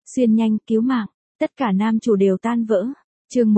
Xuyên nhanh, cứu mạng, tất cả nam chủ đều tan vỡ. Chương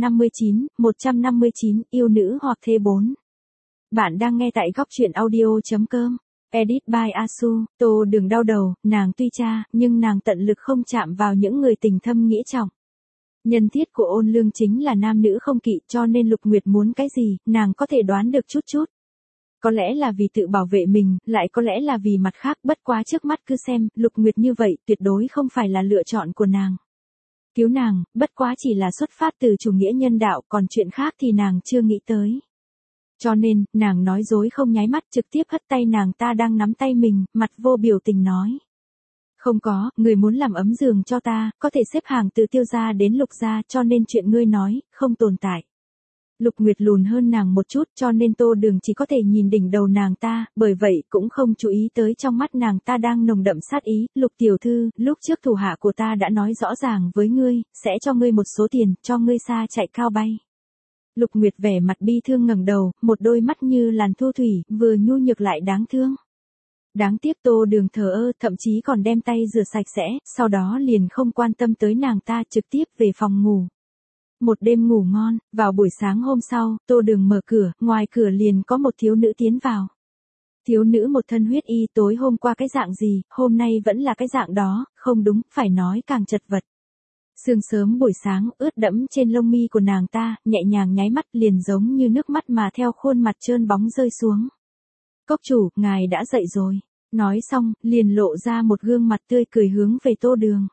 159, yêu nữ hoặc thê 4. Bạn đang nghe tại góc truyện audio.com. Edit by Asu. Tô đừng đau đầu, nàng tuy cha, nhưng nàng tận lực không chạm vào những người tình thâm nghĩa trọng. Nhân thiết của Ôn Lương chính là nam nữ không kỵ, cho nên Lục Nguyệt muốn cái gì, nàng có thể đoán được chút chút. Có lẽ là vì tự bảo vệ mình, lại có lẽ là vì mặt khác, bất quá trước mắt cứ xem, Lục Nguyệt như vậy, tuyệt đối không phải là lựa chọn của nàng. Cứu nàng, bất quá chỉ là xuất phát từ chủ nghĩa nhân đạo, còn chuyện khác thì nàng chưa nghĩ tới. Cho nên, nàng nói dối không nháy mắt, trực tiếp hất tay nàng ta đang nắm tay mình, mặt vô biểu tình nói. Không có, người muốn làm ấm giường cho ta, có thể xếp hàng từ Tiêu gia đến Lục gia, cho nên chuyện ngươi nói, không tồn tại. Lục Nguyệt lùn hơn nàng một chút, cho nên Tô Đường chỉ có thể nhìn đỉnh đầu nàng ta, bởi vậy cũng không chú ý tới trong mắt nàng ta đang nồng đậm sát ý. Lục tiểu thư, lúc trước thủ hạ của ta đã nói rõ ràng với ngươi, sẽ cho ngươi một số tiền, cho ngươi xa chạy cao bay. Lục Nguyệt vẻ mặt bi thương ngẩng đầu, một đôi mắt như làn thu thủy, vừa nhu nhược lại đáng thương. Đáng tiếc Tô Đường thờ ơ, thậm chí còn đem tay rửa sạch sẽ, sau đó liền không quan tâm tới nàng ta, trực tiếp về phòng ngủ. Một đêm ngủ ngon, vào buổi sáng hôm sau, Tô Đường mở cửa, ngoài cửa liền có một thiếu nữ tiến vào. Thiếu nữ một thân huyết y, tối hôm qua cái dạng gì, hôm nay vẫn là cái dạng đó, không đúng, phải nói càng chật vật. Sương sớm buổi sáng, ướt đẫm trên lông mi của nàng ta, nhẹ nhàng nháy mắt liền giống như nước mắt mà theo khuôn mặt trơn bóng rơi xuống. Cốc chủ, ngài đã dậy rồi. Nói xong, liền lộ ra một gương mặt tươi cười hướng về Tô Đường.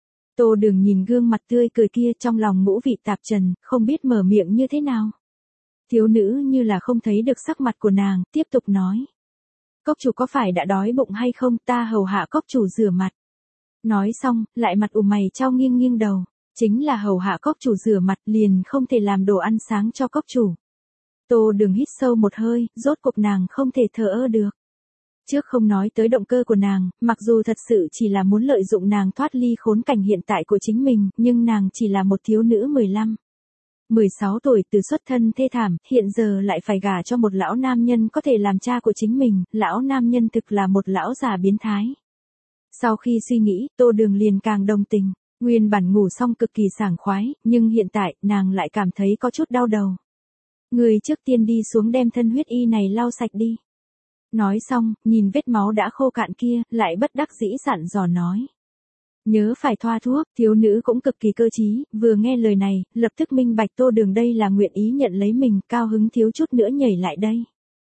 Tô Đường nhìn gương mặt tươi cười kia trong lòng ngũ vị tạp trần, không biết mở miệng như thế nào. Thiếu nữ như là không thấy được sắc mặt của nàng, tiếp tục nói. Cốc chủ có phải đã đói bụng hay không, ta hầu hạ cốc chủ rửa mặt. Nói xong, lại mặt mày trao nghiêng nghiêng đầu. Chính là hầu hạ cốc chủ rửa mặt liền không thể làm đồ ăn sáng cho cốc chủ. Tô Đường hít sâu một hơi, rốt cuộc nàng không thể thờ ơ được. Trước không nói tới động cơ của nàng, mặc dù thật sự chỉ là muốn lợi dụng nàng thoát ly khốn cảnh hiện tại của chính mình, nhưng nàng chỉ là một thiếu nữ 16 tuổi từ xuất thân thê thảm, hiện giờ lại phải gả cho một lão nam nhân có thể làm cha của chính mình, lão nam nhân thực là một lão già biến thái. Sau khi suy nghĩ, Tô Đường liền càng đồng tình, nguyên bản ngủ xong cực kỳ sảng khoái, nhưng hiện tại, nàng lại cảm thấy có chút đau đầu. Người trước tiên đi xuống đem thân huyết y này lau sạch đi. Nói xong, nhìn vết máu đã khô cạn kia, lại bất đắc dĩ dặn dò nói. Nhớ phải thoa thuốc, thiếu nữ cũng cực kỳ cơ trí, vừa nghe lời này, lập tức minh bạch Tô Đường đây là nguyện ý nhận lấy mình, cao hứng thiếu chút nữa nhảy lại đây.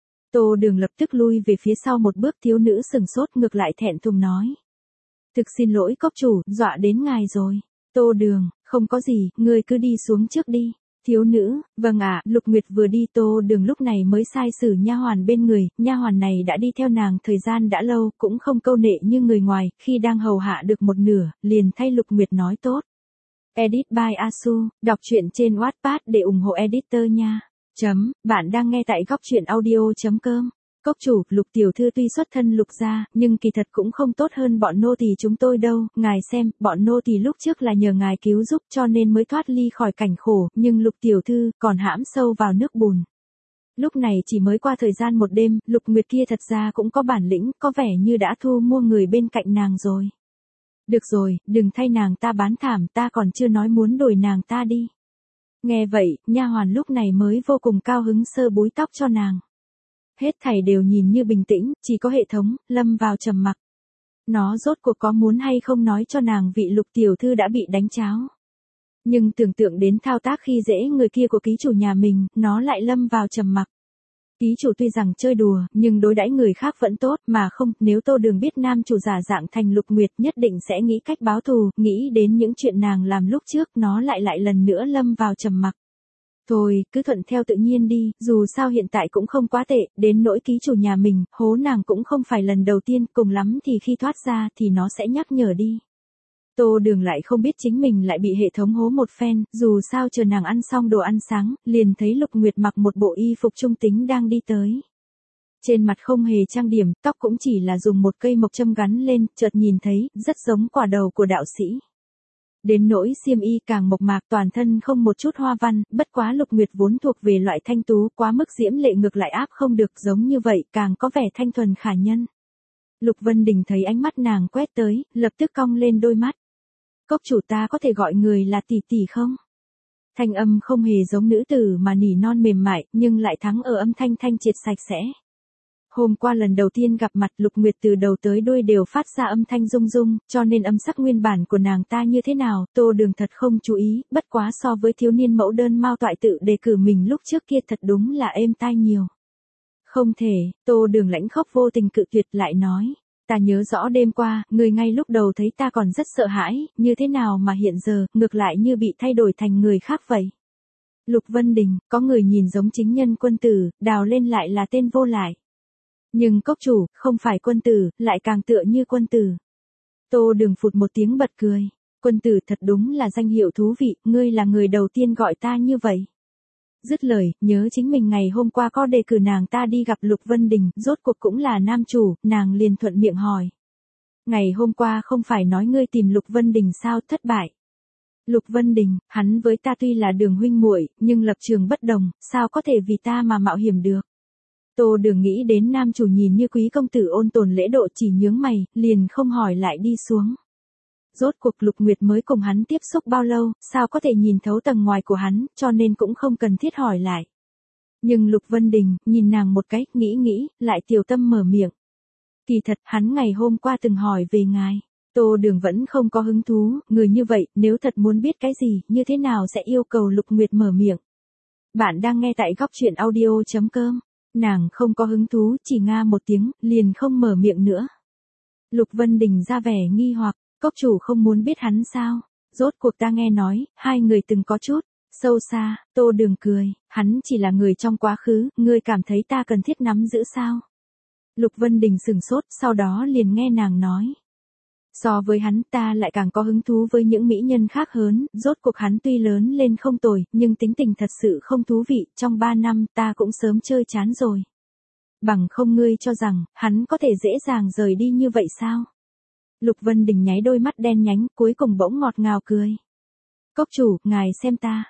Tô Đường lập tức lui về phía sau một bước, thiếu nữ sừng sốt ngược lại thẹn thùng nói. Thực xin lỗi cốc chủ, dọa đến ngài rồi. Tô Đường, không có gì, ngươi cứ đi xuống trước đi. Thiếu nữ, vâng ạ, Lục Nguyệt vừa đi Tô Đường lúc này mới sai sử nha hoàn bên người, nha hoàn này đã đi theo nàng thời gian đã lâu, cũng không câu nệ như người ngoài, khi đang hầu hạ được một nửa, liền thay Lục Nguyệt nói tốt. Edit by Asu, đọc truyện trên Wattpad để ủng hộ editor nha. Bạn đang nghe tại góc truyện audio.com. Cốc chủ, Lục tiểu thư tuy xuất thân Lục gia, nhưng kỳ thật cũng không tốt hơn bọn nô tỳ chúng tôi đâu, ngài xem, bọn nô tỳ lúc trước là nhờ ngài cứu giúp cho nên mới thoát ly khỏi cảnh khổ, nhưng Lục tiểu thư còn hãm sâu vào nước bùn. Lúc này chỉ mới qua thời gian một đêm, Lục Nguyệt kia thật ra cũng có bản lĩnh, có vẻ như đã thu mua người bên cạnh nàng rồi. Được rồi, đừng thay nàng ta bán thảm, ta còn chưa nói muốn đổi nàng ta đi. Nghe vậy, nha hoàn lúc này mới vô cùng cao hứng sơ búi tóc cho nàng. Hết thảy đều nhìn như bình tĩnh, chỉ có hệ thống, lâm vào trầm mặc. Nó rốt cuộc có muốn hay không nói cho nàng vị Lục tiểu thư đã bị đánh cháo. Nhưng tưởng tượng đến thao tác khi dễ người kia của ký chủ nhà mình, nó lại lâm vào trầm mặc. Ký chủ tuy rằng chơi đùa, nhưng đối đãi người khác vẫn tốt, mà không, nếu Tô Đường biết nam chủ giả dạng thành Lục Nguyệt nhất định sẽ nghĩ cách báo thù, nghĩ đến những chuyện nàng làm lúc trước, nó lại lần nữa lâm vào trầm mặc. Thôi, cứ thuận theo tự nhiên đi, dù sao hiện tại cũng không quá tệ, đến nỗi ký chủ nhà mình, hố nàng cũng không phải lần đầu tiên, cùng lắm thì khi thoát ra thì nó sẽ nhắc nhở đi. Tô Đường lại không biết chính mình lại bị hệ thống hố một phen, dù sao chờ nàng ăn xong đồ ăn sáng, liền thấy Lục Nguyệt mặc một bộ y phục trung tính đang đi tới. Trên mặt không hề trang điểm, tóc cũng chỉ là dùng một cây mộc châm gắn lên, chợt nhìn thấy, rất giống quả đầu của đạo sĩ. Đến nỗi xiêm y càng mộc mạc toàn thân không một chút hoa văn, bất quá Lục Nguyệt vốn thuộc về loại thanh tú, quá mức diễm lệ ngược lại áp không được, giống như vậy càng có vẻ thanh thuần khả nhân. Lục Vân Đình thấy ánh mắt nàng quét tới, lập tức cong lên đôi mắt. cốc chủ ta có thể gọi người là tỷ tỷ không? Thanh âm không hề giống nữ tử mà nỉ non mềm mại, nhưng lại thắng ở âm thanh thanh triệt sạch sẽ. Hôm qua lần đầu tiên gặp mặt Lục Nguyệt từ đầu tới đuôi đều phát ra âm thanh rung rung, cho nên âm sắc nguyên bản của nàng ta như thế nào, Tô Đường thật không chú ý, bất quá so với thiếu niên mẫu đơn Mao Toại tự đề cử mình lúc trước kia thật đúng là êm tai nhiều. Không thể, Tô Đường lãnh khóc vô tình cự tuyệt lại nói. Ta nhớ rõ đêm qua, người ngay lúc đầu thấy ta còn rất sợ hãi, như thế nào mà hiện giờ, ngược lại như bị thay đổi thành người khác vậy. Lục Vân Đình, có người nhìn giống chính nhân quân tử, đào lên lại là tên vô lại. Nhưng cốc chủ, không phải quân tử, lại càng tựa như quân tử. Tô Đường phụt một tiếng bật cười. Quân tử thật đúng là danh hiệu thú vị, ngươi là người đầu tiên gọi ta như vậy. Dứt lời, nhớ chính mình ngày hôm qua có đề cử nàng ta đi gặp Lục Vân Đình, rốt cuộc cũng là nam chủ, nàng liền thuận miệng hỏi. Ngày hôm qua không phải nói ngươi tìm Lục Vân Đình sao, thất bại. Lục Vân Đình, hắn với ta tuy là Đường huynh muội, nhưng lập trường bất đồng, sao có thể vì ta mà mạo hiểm được. Tô Đường nghĩ đến nam chủ nhìn như quý công tử ôn tồn lễ độ chỉ nhướng mày, liền không hỏi lại đi xuống. Rốt cuộc Lục Nguyệt mới cùng hắn tiếp xúc bao lâu, sao có thể nhìn thấu tầng ngoài của hắn, cho nên cũng không cần thiết hỏi lại. Nhưng Lục Vân Đình, nhìn nàng một cái, nghĩ, lại tiểu tâm mở miệng. Kỳ thật, hắn ngày hôm qua từng hỏi về ngài. Tô Đường vẫn không có hứng thú, người như vậy, nếu thật muốn biết cái gì, như thế nào sẽ yêu cầu Lục Nguyệt mở miệng. Bạn đang nghe tại góc truyện audio.com. Nàng không có hứng thú, chỉ nga một tiếng, liền không mở miệng nữa. Lục Vân Đình ra vẻ nghi hoặc, cốc chủ không muốn biết hắn sao? Rốt cuộc ta nghe nói, hai người từng có chút sâu xa. Tô Đường cười, hắn chỉ là người trong quá khứ, ngươi cảm thấy ta cần thiết nắm giữ sao? Lục Vân Đình sừng sốt, sau đó liền nghe nàng nói. So với hắn ta lại càng có hứng thú với những mỹ nhân khác hơn, rốt cuộc hắn tuy lớn lên không tồi, nhưng tính tình thật sự không thú vị, trong 3 năm ta cũng sớm chơi chán rồi. Bằng không ngươi cho rằng, hắn có thể dễ dàng rời đi như vậy sao? Lục Vân Đình nháy đôi mắt đen nhánh, cuối cùng bỗng ngọt ngào cười. Cốc chủ, ngài xem ta.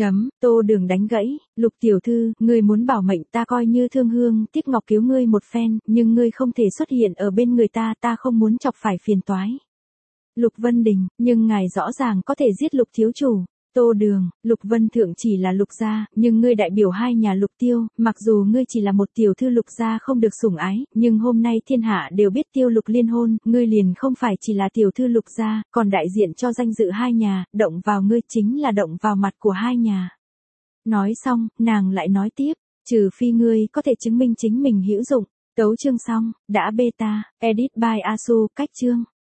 Tô Đường đánh gãy, Lục tiểu thư, ngươi muốn bảo mệnh ta coi như thương hương, tiếc ngọc cứu ngươi một phen, nhưng ngươi không thể xuất hiện ở bên người ta, ta không muốn chọc phải phiền toái. Lục Vân Đình, nhưng ngài rõ ràng có thể giết Lục thiếu chủ. Tô Đường, Lục Vân Thượng chỉ là Lục gia, nhưng ngươi đại biểu hai nhà Lục Tiêu, mặc dù ngươi chỉ là một tiểu thư Lục gia không được sủng ái, nhưng hôm nay thiên hạ đều biết Tiêu Lục liên hôn, ngươi liền không phải chỉ là tiểu thư Lục gia, còn đại diện cho danh dự hai nhà, động vào ngươi chính là động vào mặt của hai nhà. Nói xong, nàng lại nói tiếp, trừ phi ngươi có thể chứng minh chính mình hữu dụng. Tấu chương xong, đã beta, edit by Asu, cách chương.